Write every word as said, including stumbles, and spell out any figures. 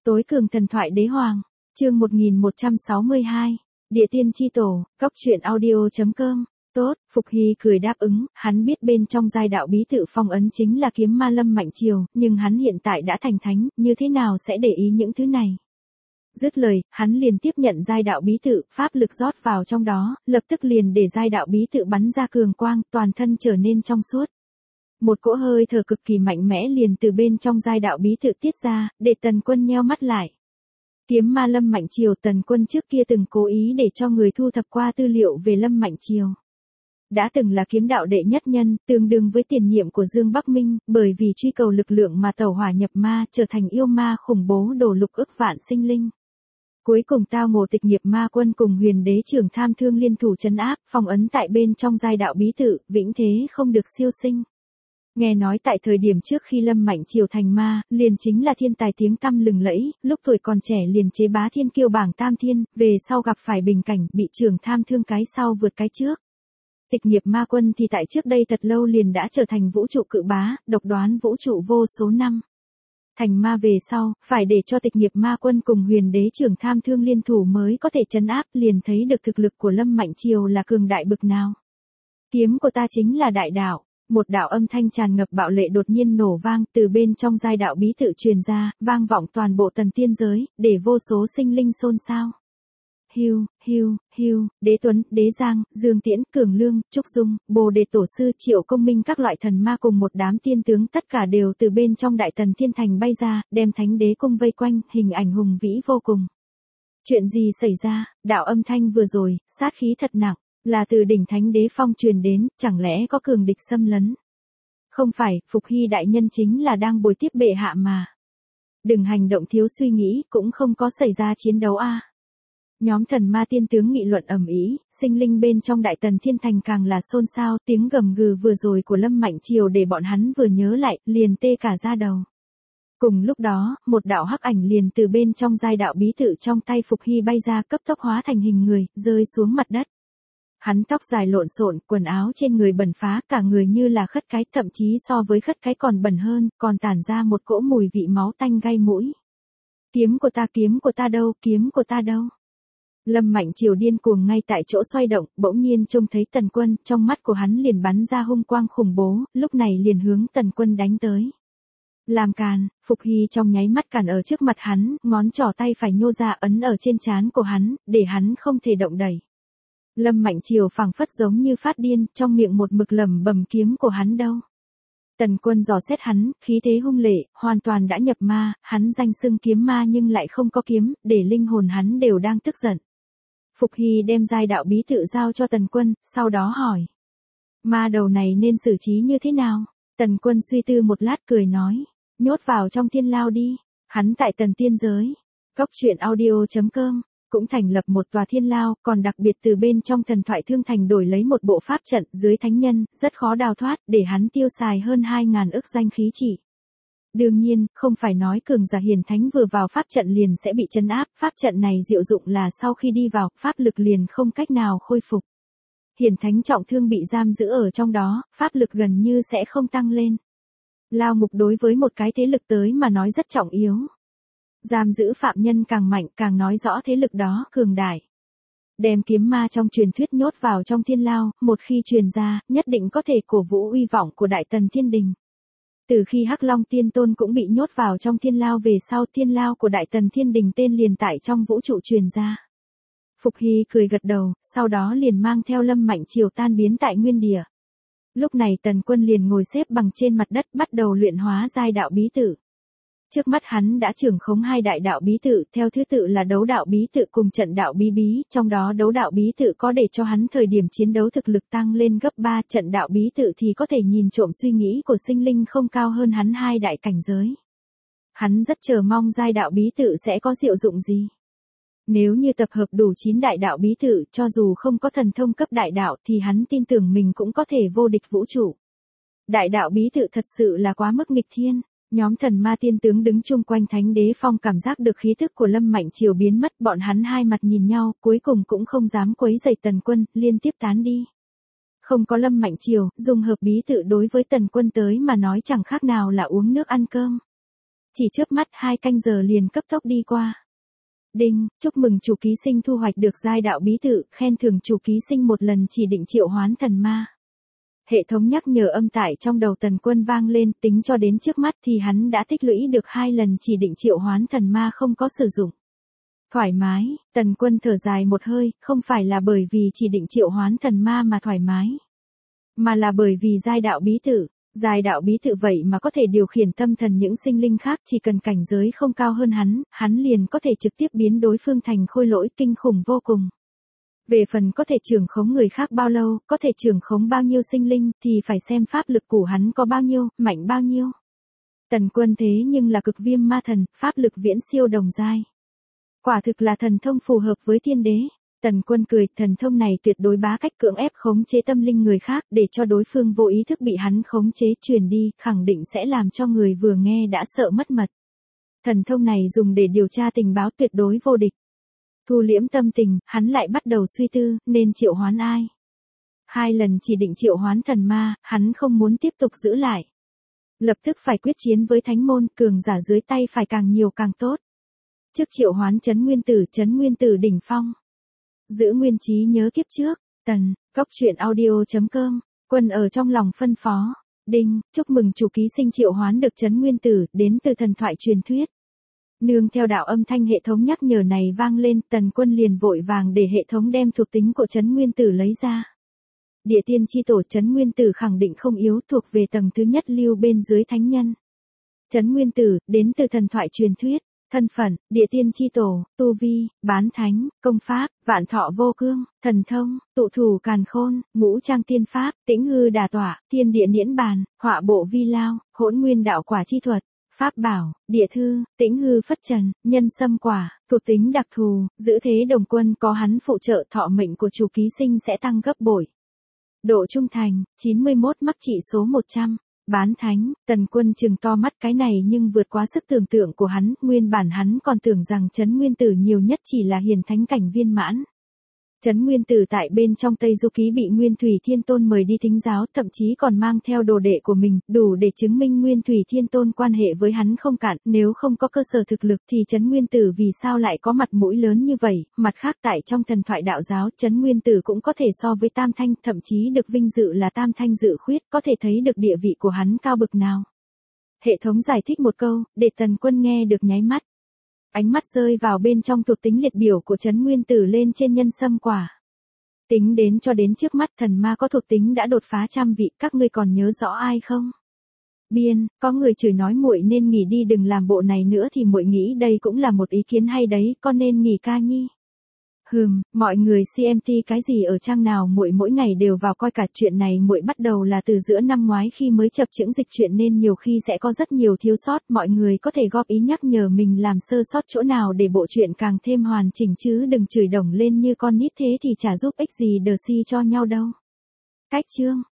Tối cường thần thoại đế hoàng, chương một nghìn một trăm sáu mươi hai, Địa tiên chi tổ, góc truyện audio.com. Tốt, Phục Hy cười đáp ứng, hắn biết bên trong giai đạo bí tự phong ấn chính là kiếm ma Lâm Mạnh Triều, nhưng hắn hiện tại đã thành thánh, như thế nào sẽ để ý những thứ này. Dứt lời, hắn liền tiếp nhận giai đạo bí tự, pháp lực rót vào trong đó, lập tức liền để giai đạo bí tự bắn ra cường quang, toàn thân trở nên trong suốt. Một cỗ hơi thở cực kỳ mạnh mẽ liền từ bên trong giai đạo bí tự tiết ra, để Tần Quân nheo mắt lại. Kiếm ma Lâm Mạnh Triều, Tần Quân trước kia từng cố ý để cho người thu thập qua tư liệu về Lâm Mạnh Triều. Đã từng là kiếm đạo đệ nhất nhân, tương đương với tiền nhiệm của Dương Bắc Minh, bởi vì truy cầu lực lượng mà tẩu hỏa nhập ma, trở thành yêu ma khủng bố đổ lục ức vạn sinh linh. Cuối cùng tao ngộ Tịch Nghiệp Ma Quân cùng Huyền Đế Trưởng Tham Thương liên thủ trấn áp, phong ấn tại bên trong giai đạo bí tự, vĩnh thế không được siêu sinh. Nghe nói tại thời điểm trước khi Lâm Mạnh Triều thành ma, liền chính là thiên tài tiếng tăm lừng lẫy, lúc tuổi còn trẻ liền chế bá thiên kiêu bảng tam thiên, về sau gặp phải bình cảnh, bị Trưởng Tham Thương cái sau vượt cái trước. Tịch Nghiệp Ma Quân thì tại trước đây thật lâu liền đã trở thành vũ trụ cự bá, độc đoán vũ trụ vô số năm. Thành ma về sau, phải để cho Tịch Nghiệp Ma Quân cùng Huyền Đế Trưởng Tham Thương liên thủ mới có thể trấn áp, liền thấy được thực lực của Lâm Mạnh Triều là cường đại bực nào. Kiếm của ta chính là đại đạo. Một đạo âm thanh tràn ngập bạo lệ đột nhiên nổ vang từ bên trong giai đạo bí tự truyền ra, vang vọng toàn bộ tần tiên giới, để vô số sinh linh xôn xao. Hiu, hiu, hiu, Đế Tuấn, Đế Giang, Dương Tiễn, Cường Lương, Trúc Dung, Bồ Đề Tổ Sư, Triệu Công Minh các loại thần ma cùng một đám tiên tướng tất cả đều từ bên trong đại tần thiên thành bay ra, đem thánh đế cung vây quanh, hình ảnh hùng vĩ vô cùng. Chuyện gì xảy ra, đạo âm thanh vừa rồi, sát khí thật nặng. Là từ đỉnh thánh đế phong truyền đến, chẳng lẽ có cường địch xâm lấn? Không phải, Phục Hy đại nhân chính là đang bồi tiếp bệ hạ mà. Đừng hành động thiếu suy nghĩ, cũng không có xảy ra chiến đấu a. À. Nhóm thần ma tiên tướng nghị luận ầm ĩ, sinh linh bên trong đại tần thiên thành càng là xôn xao, tiếng gầm gừ vừa rồi của Lâm Mạnh Triều để bọn hắn vừa nhớ lại, liền tê cả da đầu. Cùng lúc đó, một đạo hắc ảnh liền từ bên trong giai đạo bí tự trong tay Phục Hy bay ra, cấp tốc hóa thành hình người, rơi xuống mặt đất. Hắn tóc dài lộn xộn, quần áo trên người bẩn phá, cả người như là khất cái, thậm chí so với khất cái còn bẩn hơn, còn tản ra một cỗ mùi vị máu tanh gai mũi. Kiếm của ta, kiếm của ta đâu, kiếm của ta đâu? Lâm Mạnh Triều điên cuồng ngay tại chỗ xoay động, bỗng nhiên trông thấy Tần Quân, trong mắt của hắn liền bắn ra hung quang khủng bố, lúc này liền hướng Tần Quân đánh tới. Làm càn, Phục Hy trong nháy mắt cản ở trước mặt hắn, ngón trỏ tay phải nhô ra ấn ở trên trán của hắn, để hắn không thể động đẩy. Lâm Mạnh Triều phảng phất giống như phát điên, trong miệng một mực lẩm bẩm kiếm của hắn đâu. Tần Quân dò xét hắn, khí thế hung lệ, hoàn toàn đã nhập ma, hắn danh xưng kiếm ma nhưng lại không có kiếm, để linh hồn hắn đều đang tức giận. Phục Hy đem giai đạo bí tự giao cho Tần Quân, sau đó hỏi. Ma đầu này nên xử trí như thế nào? Tần Quân suy tư một lát cười nói. Nhốt vào trong thiên lao đi, hắn tại tần tiên giới. Góc truyện audio.com. Cũng thành lập một tòa thiên lao, còn đặc biệt từ bên trong thần thoại thương thành đổi lấy một bộ pháp trận dưới thánh nhân, rất khó đào thoát, để hắn tiêu xài hơn hai ngàn ức danh khí chỉ. Đương nhiên, không phải nói cường giả hiền thánh vừa vào pháp trận liền sẽ bị trấn áp, pháp trận này diệu dụng là sau khi đi vào, pháp lực liền không cách nào khôi phục. Hiền thánh trọng thương bị giam giữ ở trong đó, pháp lực gần như sẽ không tăng lên. Lao ngục đối với một cái thế lực tới mà nói rất trọng yếu. Giam giữ phạm nhân càng mạnh càng nói rõ thế lực đó cường đại. Đem kiếm ma trong truyền thuyết nhốt vào trong thiên lao, một khi truyền ra, nhất định có thể cổ vũ uy vọng của đại tần thiên đình. Từ khi Hắc Long Tiên Tôn cũng bị nhốt vào trong thiên lao về sau, thiên lao của đại tần thiên đình tên liền tại trong vũ trụ truyền ra. Phục Hy cười gật đầu, sau đó liền mang theo Lâm Mạnh Triều tan biến tại nguyên địa. Lúc này Tần Quân liền ngồi xếp bằng trên mặt đất bắt đầu luyện hóa giai đạo bí tự. Trước mắt hắn đã trưởng khống hai đại đạo bí tự, theo thứ tự là đấu đạo bí tự cùng trận đạo bí bí, trong đó đấu đạo bí tự có để cho hắn thời điểm chiến đấu thực lực tăng lên gấp ba, trận đạo bí tự thì có thể nhìn trộm suy nghĩ của sinh linh không cao hơn hắn hai đại cảnh giới. Hắn rất chờ mong giai đạo bí tự sẽ có diệu dụng gì. Nếu như tập hợp đủ chín đại đạo bí tự, cho dù không có thần thông cấp đại đạo thì hắn tin tưởng mình cũng có thể vô địch vũ trụ. Đại đạo bí tự thật sự là quá mức nghịch thiên. Nhóm thần ma tiên tướng đứng chung quanh thánh đế phong cảm giác được khí thức của Lâm Mạnh Triều biến mất, bọn hắn hai mặt nhìn nhau, cuối cùng cũng không dám quấy rầy Tần Quân, liên tiếp tán đi. Không có Lâm Mạnh Triều, dùng hợp bí tự đối với Tần Quân tới mà nói chẳng khác nào là uống nước ăn cơm. chỉ chớp mắt hai canh giờ liền cấp tốc đi qua. Đinh, chúc mừng chủ ký sinh thu hoạch được giai đạo bí tự, khen thưởng chủ ký sinh một lần chỉ định triệu hoán thần ma. Hệ thống nhắc nhở âm tải trong đầu Tần Quân vang lên, tính cho đến trước mắt thì hắn đã tích lũy được hai lần chỉ định triệu hoán thần ma không có sử dụng. Thoải mái, Tần Quân thở dài một hơi, không phải là bởi vì chỉ định triệu hoán thần ma mà thoải mái, mà là bởi vì giai đạo bí tự. Giai đạo bí tự vậy mà có thể điều khiển tâm thần những sinh linh khác, chỉ cần cảnh giới không cao hơn hắn, hắn liền có thể trực tiếp biến đối phương thành khôi lỗi, kinh khủng vô cùng. Về phần có thể trưởng khống người khác bao lâu, có thể trưởng khống bao nhiêu sinh linh, thì phải xem pháp lực của hắn có bao nhiêu, mạnh bao nhiêu. Tần Quân thế nhưng là cực viêm ma thần, pháp lực viễn siêu đồng giai. Quả thực là thần thông phù hợp với thiên đế. Tần Quân cười, thần thông này tuyệt đối bá cách cưỡng ép khống chế tâm linh người khác, để cho đối phương vô ý thức bị hắn khống chế truyền đi, khẳng định sẽ làm cho người vừa nghe đã sợ mất mật. Thần thông này dùng để điều tra tình báo tuyệt đối vô địch. Thu liễm tâm tình, hắn lại bắt đầu suy tư, nên triệu hoán ai. Hai lần chỉ định triệu hoán thần ma, hắn không muốn tiếp tục giữ lại. Lập tức phải quyết chiến với thánh môn, cường giả dưới tay phải càng nhiều càng tốt. Trước triệu hoán Trấn Nguyên Tử, Trấn Nguyên Tử đỉnh phong. Giữ nguyên trí nhớ kiếp trước, tần, góc truyện audio chấm com, Quân ở trong lòng phân phó. Đinh, chúc mừng chủ ký sinh triệu hoán được Trấn Nguyên Tử, đến từ thần thoại truyền thuyết. Nương theo đạo âm thanh hệ thống nhắc nhở này vang lên, Tần Quân liền vội vàng để hệ thống đem thuộc tính của Trấn Nguyên Tử lấy ra. Địa tiên chi tổ Trấn Nguyên Tử khẳng định không yếu, thuộc về tầng thứ nhất lưu bên dưới thánh nhân. Trấn Nguyên Tử, đến từ thần thoại truyền thuyết. Thân phận, địa tiên chi tổ, tu vi, bán thánh, công pháp, vạn thọ vô cương, thần thông, tụ thủ càn khôn, ngũ trang tiên pháp, tĩnh hư đà tọa, thiên địa niễn bàn, họa bộ vi lao, hỗn nguyên đạo quả chi thuật, pháp bảo, địa thư, tĩnh hư phất trần, nhân sâm quả, thuộc tính đặc thù, giữ thế đồng quân có hắn phụ trợ thọ mệnh của chủ ký sinh sẽ tăng gấp bội. Độ trung thành, chín mươi mốt mắc trị số một trăm. Bán thánh, Tần Quân trừng to mắt, cái này nhưng vượt quá sức tưởng tượng của hắn, nguyên bản hắn còn tưởng rằng Trấn Nguyên Tử nhiều nhất chỉ là hiền thánh cảnh viên mãn. Trấn Nguyên Tử tại bên trong Tây Du Ký bị Nguyên Thủy Thiên Tôn mời đi thính giáo, thậm chí còn mang theo đồ đệ của mình, đủ để chứng minh Nguyên Thủy Thiên Tôn quan hệ với hắn không cạn, nếu không có cơ sở thực lực thì Trấn Nguyên Tử vì sao lại có mặt mũi lớn như vậy. Mặt khác tại trong thần thoại đạo giáo, Trấn Nguyên Tử cũng có thể so với Tam Thanh, thậm chí được vinh dự là Tam Thanh dự khuyết, có thể thấy được địa vị của hắn cao bực nào. Hệ thống giải thích một câu, để Tần Quân nghe được nháy mắt. Ánh mắt rơi vào bên trong thuộc tính liệt biểu của Trấn Nguyên Tử lên trên nhân sâm quả. Tính đến cho đến trước mắt thần ma có thuộc tính đã đột phá trăm vị, các ngươi còn nhớ rõ ai không? Biên, có người chửi nói muội nên nghỉ đi, đừng làm bộ này nữa thì muội nghĩ đây cũng là một ý kiến hay đấy, con nên nghỉ ca nhi. Hừm, mọi người xê em tê cái gì ở trang nào muội mỗi ngày đều vào coi cả, chuyện này muội bắt đầu là từ giữa năm ngoái khi mới chập chững dịch chuyện nên nhiều khi sẽ có rất nhiều thiếu sót, mọi người có thể góp ý nhắc nhở mình làm sơ sót chỗ nào để bộ truyện càng thêm hoàn chỉnh chứ đừng chửi đồng lên như con nít thế thì chả giúp ích gì đờ si cho nhau đâu. Cách chương